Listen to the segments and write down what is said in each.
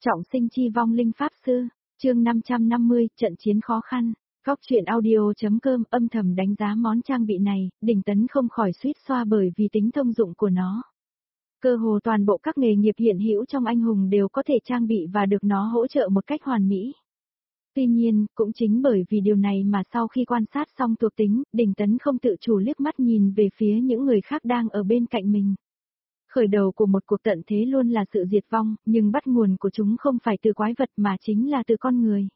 Trọng sinh chi vong linh pháp sư, chương 550, trận chiến khó khăn. Góc truyện audio.com âm thầm đánh giá món trang bị này, Đình Tấn không khỏi suýt xoa bởi vì tính thông dụng của nó. Cơ hồ toàn bộ các nghề nghiệp hiện hữu trong anh hùng đều có thể trang bị và được nó hỗ trợ một cách hoàn mỹ. Tuy nhiên, cũng chính bởi vì điều này mà sau khi quan sát xong thuộc tính, Đình Tấn không tự chủ liếc mắt nhìn về phía những người khác đang ở bên cạnh mình. Khởi đầu của một cuộc tận thế luôn là sự diệt vong, nhưng bắt nguồn của chúng không phải từ quái vật mà chính là từ con người.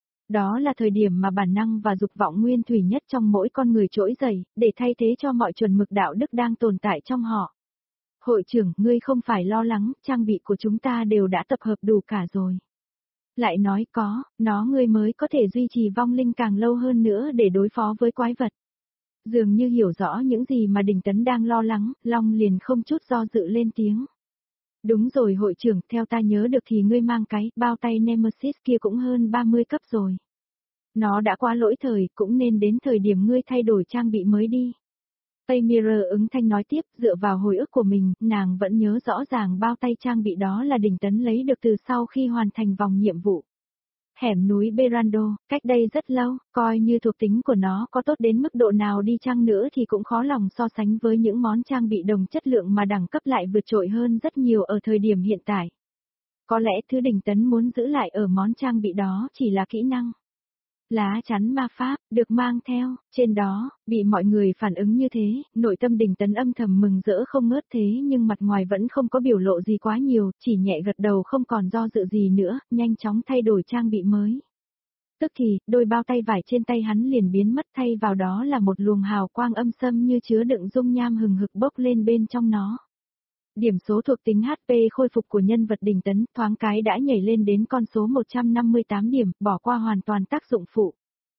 Đó là thời điểm mà bản năng và dục vọng nguyên thủy nhất trong mỗi con người trỗi dậy, để thay thế cho mọi chuẩn mực đạo đức đang tồn tại trong họ. Hội trưởng, ngươi không phải lo lắng, trang bị của chúng ta đều đã tập hợp đủ cả rồi. Lại nói có, ngươi mới có thể duy trì vong linh càng lâu hơn nữa để đối phó với quái vật. Dường như hiểu rõ những gì mà Đình Tấn đang lo lắng, Long liền không chút do dự lên tiếng. Đúng rồi hội trưởng, theo ta nhớ được thì ngươi mang cái bao tay Nemesis kia cũng hơn 30 cấp rồi. Nó đã quá lỗi thời, cũng nên đến thời điểm ngươi thay đổi trang bị mới đi. Taymira ứng thanh nói tiếp, dựa vào hồi ức của mình, nàng vẫn nhớ rõ ràng bao tay trang bị đó là Đình Tấn lấy được từ sau khi hoàn thành vòng nhiệm vụ. Hẻm núi Berando, cách đây rất lâu, coi như thuộc tính của nó có tốt đến mức độ nào đi chăng nữa thì cũng khó lòng so sánh với những món trang bị đồng chất lượng mà đẳng cấp lại vượt trội hơn rất nhiều ở thời điểm hiện tại. Có lẽ thứ Đình Tấn muốn giữ lại ở món trang bị đó chỉ là kỹ năng. Lá chắn ma pháp, được mang theo, trên đó, bị mọi người phản ứng như thế, nội tâm Đình Tấn âm thầm mừng rỡ không ngớt thế nhưng mặt ngoài vẫn không có biểu lộ gì quá nhiều, chỉ nhẹ gật đầu không còn do dự gì nữa, nhanh chóng thay đổi trang bị mới. Tức thì, đôi bao tay vải trên tay hắn liền biến mất thay vào đó là một luồng hào quang âm sâm như chứa đựng dung nham hừng hực bốc lên bên trong nó. Điểm số thuộc tính HP khôi phục của nhân vật Đình Tấn thoáng cái đã nhảy lên đến con số 158 điểm, bỏ qua hoàn toàn tác dụng phụ.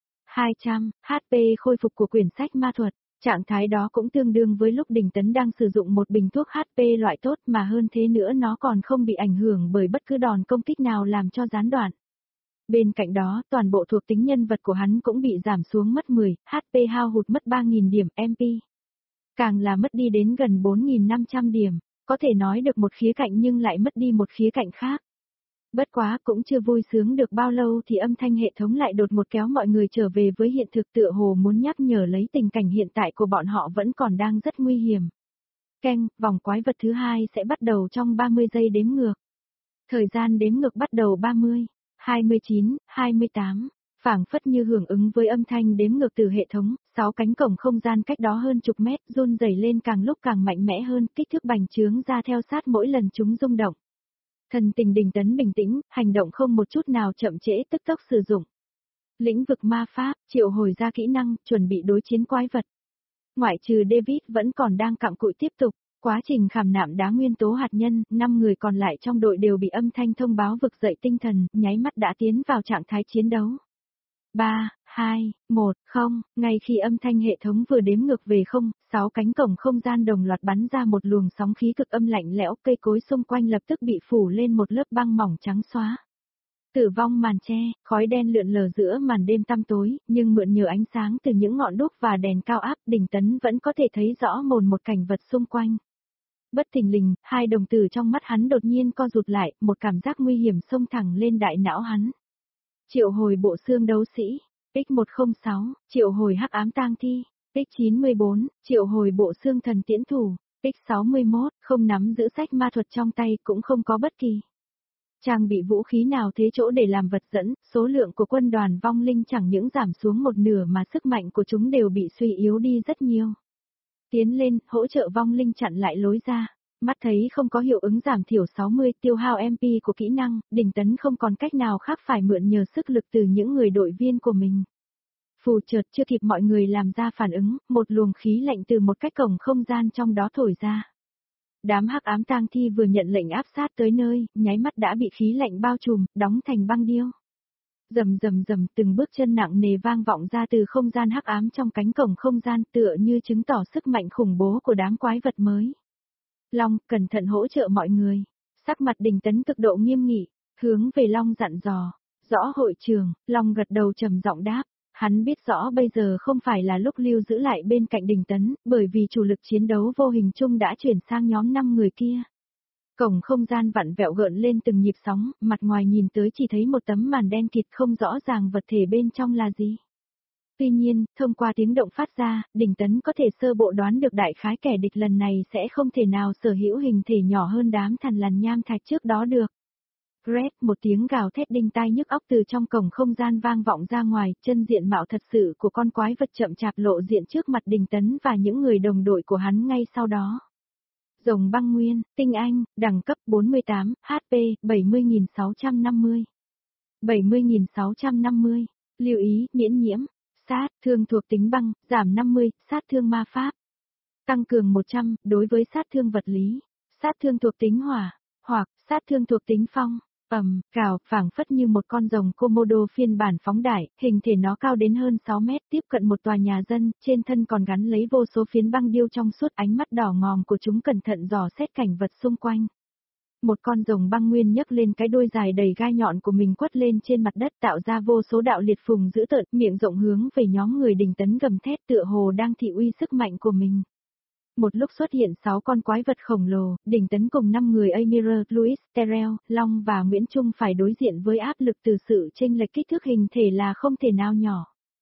200, HP khôi phục của quyển sách ma thuật, trạng thái đó cũng tương đương với lúc Đình Tấn đang sử dụng một bình thuốc HP loại tốt mà hơn thế nữa nó còn không bị ảnh hưởng bởi bất cứ đòn công kích nào làm cho gián đoạn. Bên cạnh đó, toàn bộ thuộc tính nhân vật của hắn cũng bị giảm xuống mất 10, HP hao hụt mất 3.000 điểm MP. Càng là mất đi đến gần 4.500 điểm. Có thể nói được một khía cạnh nhưng lại mất đi một khía cạnh khác. Bất quá cũng chưa vui sướng được bao lâu thì âm thanh hệ thống lại đột ngột kéo mọi người trở về với hiện thực tựa hồ muốn nhắc nhở lấy tình cảnh hiện tại của bọn họ vẫn còn đang rất nguy hiểm. Keng, vòng quái vật thứ 2 sẽ bắt đầu trong 30 giây đếm ngược. Thời gian đếm ngược bắt đầu 30, 29, 28. Phảng phất như hưởng ứng với âm thanh đếm ngược từ hệ thống, 6 cánh cổng không gian cách đó hơn chục mét run rẩy lên càng lúc càng mạnh mẽ hơn, kích thước bành trướng ra theo sát mỗi lần chúng rung động. Thần tình Đình Tấn bình tĩnh, hành động không một chút nào chậm trễ tức tốc sử dụng. Lĩnh vực ma pháp, triệu hồi ra kỹ năng, chuẩn bị đối chiến quái vật. Ngoại trừ David vẫn còn đang cặm cụi tiếp tục, quá trình khảm nạm đá nguyên tố hạt nhân, 5 người còn lại trong đội đều bị âm thanh thông báo vực dậy tinh thần, nháy mắt đã tiến vào trạng thái chiến đấu. 3, 2, 1, 0, ngay khi âm thanh hệ thống vừa đếm ngược về 0, 6 cánh cổng không gian đồng loạt bắn ra một luồng sóng khí cực âm lạnh lẽo, cây cối xung quanh lập tức bị phủ lên một lớp băng mỏng trắng xóa. Tử vong màn che, khói đen lượn lờ giữa màn đêm tăm tối, nhưng mượn nhờ ánh sáng từ những ngọn đuốc và đèn cao áp, Đình Tấn vẫn có thể thấy rõ một cảnh vật xung quanh. Bất thình lình, hai đồng tử trong mắt hắn đột nhiên co rụt lại, một cảm giác nguy hiểm xông thẳng lên đại não hắn. Triệu hồi bộ xương đấu sĩ, Pick 106, triệu hồi hắc ám tang thi, Pick 94, triệu hồi bộ xương thần tiễn thủ, Pick 61, không nắm giữ sách ma thuật trong tay cũng không có bất kỳ trang bị vũ khí nào thế chỗ để làm vật dẫn, số lượng của quân đoàn vong linh chẳng những giảm xuống một nửa mà sức mạnh của chúng đều bị suy yếu đi rất nhiều. Tiến lên, hỗ trợ vong linh chặn lại lối ra. Mắt thấy không có hiệu ứng giảm thiểu 60 tiêu hao MP của kỹ năng, Đình Tấn không còn cách nào khác phải mượn nhờ sức lực từ những người đội viên của mình. Phù chợt chưa kịp mọi người làm ra phản ứng, một luồng khí lạnh từ một cái cổng không gian trong đó thổi ra. Đám hắc ám tang thi vừa nhận lệnh áp sát tới nơi, nháy mắt đã bị khí lạnh bao trùm, đóng thành băng điêu. Rầm rầm rầm từng bước chân nặng nề vang vọng ra từ không gian hắc ám trong cánh cổng không gian tựa như chứng tỏ sức mạnh khủng bố của đám quái vật mới. Long, cẩn thận hỗ trợ mọi người. Sắc mặt Đình Tấn cực độ nghiêm nghị, hướng về Long dặn dò. Rõ hội trưởng, Long gật đầu trầm giọng đáp. Hắn biết rõ bây giờ không phải là lúc lưu giữ lại bên cạnh Đình Tấn, bởi vì chủ lực chiến đấu vô hình chung đã chuyển sang nhóm 5 người kia. Cổng không gian vặn vẹo gợn lên từng nhịp sóng, mặt ngoài nhìn tới chỉ thấy một tấm màn đen kịt không rõ ràng vật thể bên trong là gì. Tuy nhiên, thông qua tiếng động phát ra, Đình Tấn có thể sơ bộ đoán được đại khái kẻ địch lần này sẽ không thể nào sở hữu hình thể nhỏ hơn đám thằn lằn nham thạch trước đó được. Red, một tiếng gào thét đinh tai nhức óc từ trong cổng không gian vang vọng ra ngoài, chân diện mạo thật sự của con quái vật chậm chạp lộ diện trước mặt Đình Tấn và những người đồng đội của hắn ngay sau đó. Rồng băng nguyên, tinh anh, đẳng cấp 48, HP 70.650. 70.650. Lưu ý, miễn nhiễm, sát thương thuộc tính băng, giảm 50, sát thương ma pháp. Tăng cường 100, đối với sát thương vật lý, sát thương thuộc tính hỏa, hoặc sát thương thuộc tính phong. Cào, phảng phất như một con rồng Komodo phiên bản phóng đại, hình thể nó cao đến hơn 6 mét, tiếp cận một tòa nhà dân, trên thân còn gắn lấy vô số phiến băng điêu trong suốt, ánh mắt đỏ ngòm của chúng cẩn thận dò xét cảnh vật xung quanh. Một con rồng băng nguyên nhấc lên cái đuôi dài đầy gai nhọn của mình quất lên trên mặt đất tạo ra vô số đạo liệt phùng dữ tợn, miệng rộng hướng về nhóm người Đình Tấn gầm thét tựa hồ đang thị uy sức mạnh của mình. Một lúc xuất hiện 6 con quái vật khổng lồ, Đình Tấn cùng 5 người Amira, Louis, Terrell, Long và Nguyễn Trung phải đối diện với áp lực từ sự chênh lệch kích thước hình thể là không thể nào nhỏ.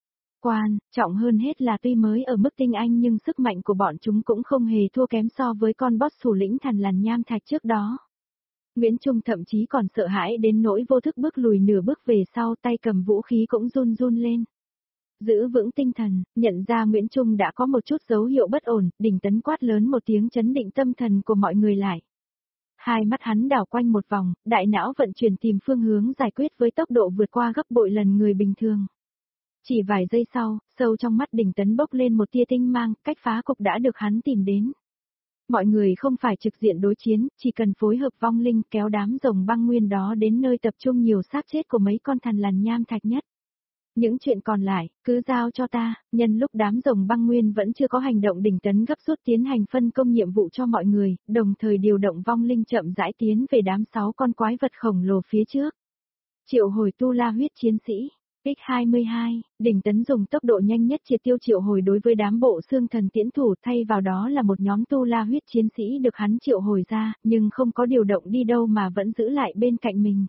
Trọng hơn hết là tuy mới ở mức tinh anh nhưng sức mạnh của bọn chúng cũng không hề thua kém so với con boss thủ lĩnh thằn lằn nham thạch trước đó. Nguyễn Trung thậm chí còn sợ hãi đến nỗi vô thức bước lùi nửa bước về sau, tay cầm vũ khí cũng run run lên. Giữ vững tinh thần, nhận ra Nguyễn Trung đã có một chút dấu hiệu bất ổn, Đình Tấn quát lớn một tiếng chấn định tâm thần của mọi người lại. Hai mắt hắn đảo quanh một vòng, đại não vận chuyển tìm phương hướng giải quyết với tốc độ vượt qua gấp bội lần người bình thường. Chỉ vài giây sau, sâu trong mắt Đình Tấn bốc lên một tia tinh mang, cách phá cục đã được hắn tìm đến. Mọi người không phải trực diện đối chiến, chỉ cần phối hợp vong linh kéo đám rồng băng nguyên đó đến nơi tập trung nhiều xác chết của mấy con thằn lằn nham thạch nhất. Những chuyện còn lại, cứ giao cho ta, nhân lúc đám rồng băng nguyên vẫn chưa có hành động, Đình Tấn gấp rút tiến hành phân công nhiệm vụ cho mọi người, đồng thời điều động vong linh chậm rãi tiến về đám 6 con quái vật khổng lồ phía trước. Triệu hồi tu la huyết chiến sĩ. X22, Đình Tấn dùng tốc độ nhanh nhất triệt tiêu triệu hồi đối với đám bộ xương thần tiễn thủ, thay vào đó là một nhóm tu la huyết chiến sĩ được hắn triệu hồi ra, nhưng không có điều động đi đâu mà vẫn giữ lại bên cạnh mình.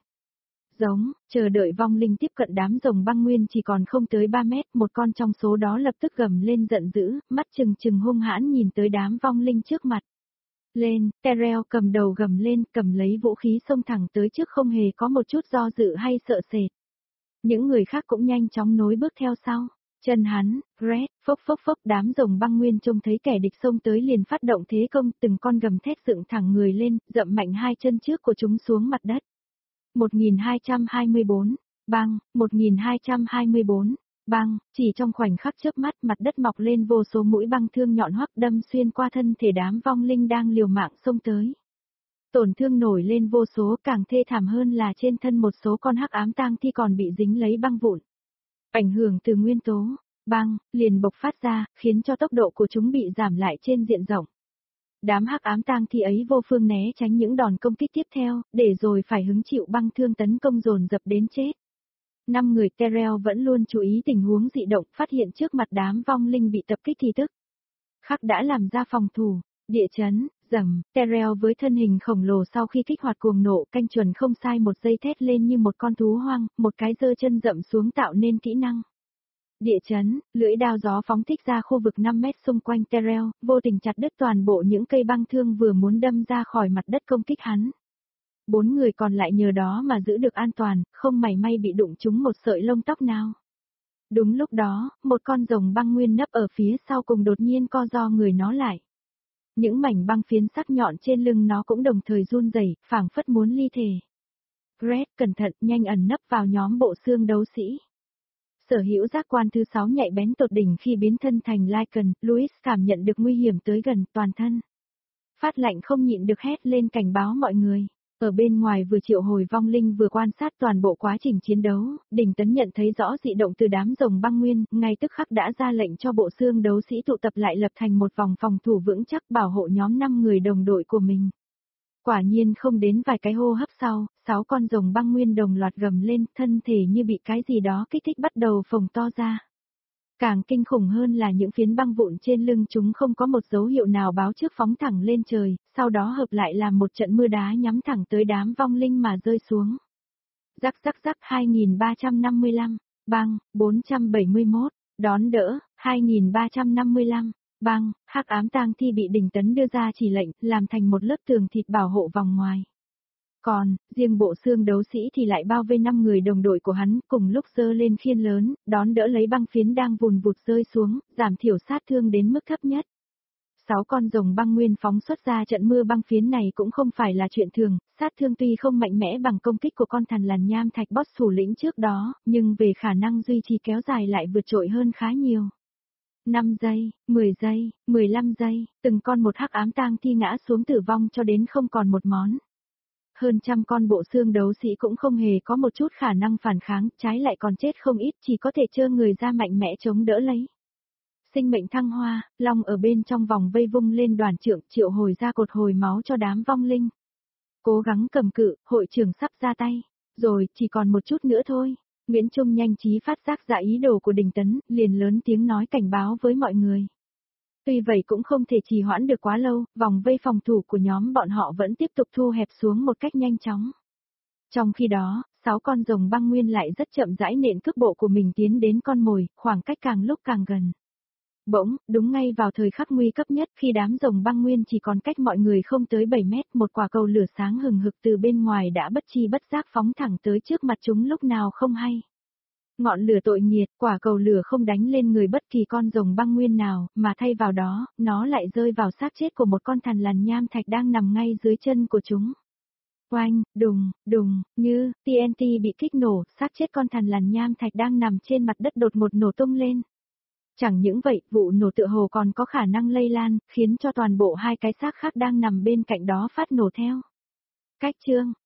Chờ đợi vong linh tiếp cận đám rồng băng nguyên chỉ còn không tới 3 mét, một con trong số đó lập tức gầm lên giận dữ, mắt trừng trừng hung hãn nhìn tới đám vong linh trước mặt. Lên, Terrell cầm đầu gầm lên, cầm lấy vũ khí xông thẳng tới trước không hề có một chút do dự hay sợ sệt. Những người khác cũng nhanh chóng nối bước theo sau. Chân hắn, Red, phốc phốc phốc, đám rồng băng nguyên trông thấy kẻ địch xông tới liền phát động thế công, từng con gầm thét dựng thẳng người lên, dậm mạnh hai chân trước của chúng xuống mặt đất. 1224, băng, 1224, băng, chỉ trong khoảnh khắc chớp mắt mặt đất mọc lên vô số mũi băng thương nhọn hoắc đâm xuyên qua thân thể đám vong linh đang liều mạng xông tới. Tổn thương nổi lên vô số, càng thê thảm hơn là trên thân một số con hắc ám tang thi còn bị dính lấy băng vụn. Ảnh hưởng từ nguyên tố, băng, liền bộc phát ra, khiến cho tốc độ của chúng bị giảm lại trên diện rộng. Đám hắc ám tang thi ấy vô phương né tránh những đòn công kích tiếp theo, để rồi phải hứng chịu băng thương tấn công dồn dập đến chết. 5 người Terrell vẫn luôn chú ý tình huống dị động, phát hiện trước mặt đám vong linh bị tập kích thì tức khắc đã làm ra phòng thủ. Địa chấn, Terrell với thân hình khổng lồ sau khi kích hoạt cuồng nộ canh chuẩn không sai một giây thét lên như một con thú hoang, một cái giơ chân dậm xuống tạo nên kỹ năng. Địa chấn, lưỡi đao gió phóng thích ra khu vực 5 mét xung quanh Terrell, vô tình chặt đứt toàn bộ những cây băng thương vừa muốn đâm ra khỏi mặt đất công kích hắn. 4 người còn lại nhờ đó mà giữ được an toàn, không mảy may bị đụng trúng một sợi lông tóc nào. Đúng lúc đó, một con rồng băng nguyên nấp ở phía sau cùng đột nhiên co ro người nó lại. Những mảnh băng phiến sắc nhọn trên lưng nó cũng đồng thời run rẩy, phảng phất muốn ly thể. Red, cẩn thận, nhanh ẩn nấp vào nhóm bộ xương đấu sĩ. Sở hữu giác quan thứ 6 nhạy bén tột đỉnh khi biến thân thành Lycan, Louis cảm nhận được nguy hiểm tới gần, toàn thân phát lạnh không nhịn được hét lên cảnh báo mọi người. Ở bên ngoài vừa triệu hồi vong linh vừa quan sát toàn bộ quá trình chiến đấu, Đình Tấn nhận thấy rõ dị động từ đám rồng băng nguyên, ngay tức khắc đã ra lệnh cho bộ xương đấu sĩ tụ tập lại lập thành một vòng phòng thủ vững chắc bảo hộ nhóm 5 người đồng đội của mình. Quả nhiên không đến vài cái hô hấp sau, 6 con rồng băng nguyên đồng loạt gầm lên, thân thể như bị cái gì đó kích thích bắt đầu phồng to ra. Càng kinh khủng hơn là những phiến băng vụn trên lưng chúng không có một dấu hiệu nào báo trước phóng thẳng lên trời, sau đó hợp lại làm một trận mưa đá nhắm thẳng tới đám vong linh mà rơi xuống. Rắc rắc rắc 2355, băng, 471, đón đỡ, 2355, băng, hắc ám tang thi bị Đình Tấn đưa ra chỉ lệnh, làm thành một lớp tường thịt bảo hộ vòng ngoài. Còn, riêng bộ xương đấu sĩ thì lại bao vây 5 người đồng đội của hắn, cùng lúc giơ lên khiên lớn, đón đỡ lấy băng phiến đang vùn vụt rơi xuống, giảm thiểu sát thương đến mức thấp nhất. 6 con rồng băng nguyên phóng xuất ra trận mưa băng phiến này cũng không phải là chuyện thường, sát thương tuy không mạnh mẽ bằng công kích của con thằn lằn nham thạch boss thủ lĩnh trước đó, nhưng về khả năng duy trì kéo dài lại vượt trội hơn khá nhiều. 5 giây, 10 giây, 15 giây, từng con một hắc ám tang thi ngã xuống tử vong cho đến không còn một món. Hơn trăm con bộ xương đấu sĩ cũng không hề có một chút khả năng phản kháng, trái lại còn chết không ít, chỉ có thể trơ người ra mạnh mẽ chống đỡ lấy. Sinh mệnh thăng hoa, long ở bên trong vòng vây vung lên đoàn trượng, triệu hồi ra cột hồi máu cho đám vong linh. Cố gắng cầm cự, hội trưởng sắp ra tay. Rồi, chỉ còn một chút nữa thôi. Nguyễn Trung nhanh trí phát giác ra ý đồ của Đình Tấn, liền lớn tiếng nói cảnh báo với mọi người. Tuy vậy cũng không thể trì hoãn được quá lâu, vòng vây phòng thủ của nhóm bọn họ vẫn tiếp tục thu hẹp xuống một cách nhanh chóng. Trong khi đó, 6 con rồng băng nguyên lại rất chậm rãi nện cước bộ của mình tiến đến con mồi, khoảng cách càng lúc càng gần. Bỗng, đúng ngay vào thời khắc nguy cấp nhất khi đám rồng băng nguyên chỉ còn cách mọi người không tới 7 mét, một quả cầu lửa sáng hừng hực từ bên ngoài đã bất chi bất giác phóng thẳng tới trước mặt chúng lúc nào không hay. Ngọn lửa tội nghiệt, quả cầu lửa không đánh lên người bất kỳ con rồng băng nguyên nào, mà thay vào đó, nó lại rơi vào xác chết của một con thằn lằn nham thạch đang nằm ngay dưới chân của chúng. Oanh, đùng, đùng, như TNT bị kích nổ, xác chết con thằn lằn nham thạch đang nằm trên mặt đất đột ngột nổ tung lên. Chẳng những vậy, vụ nổ tựa hồ còn có khả năng lây lan, khiến cho toàn bộ hai cái xác khác đang nằm bên cạnh đó phát nổ theo. Cách chương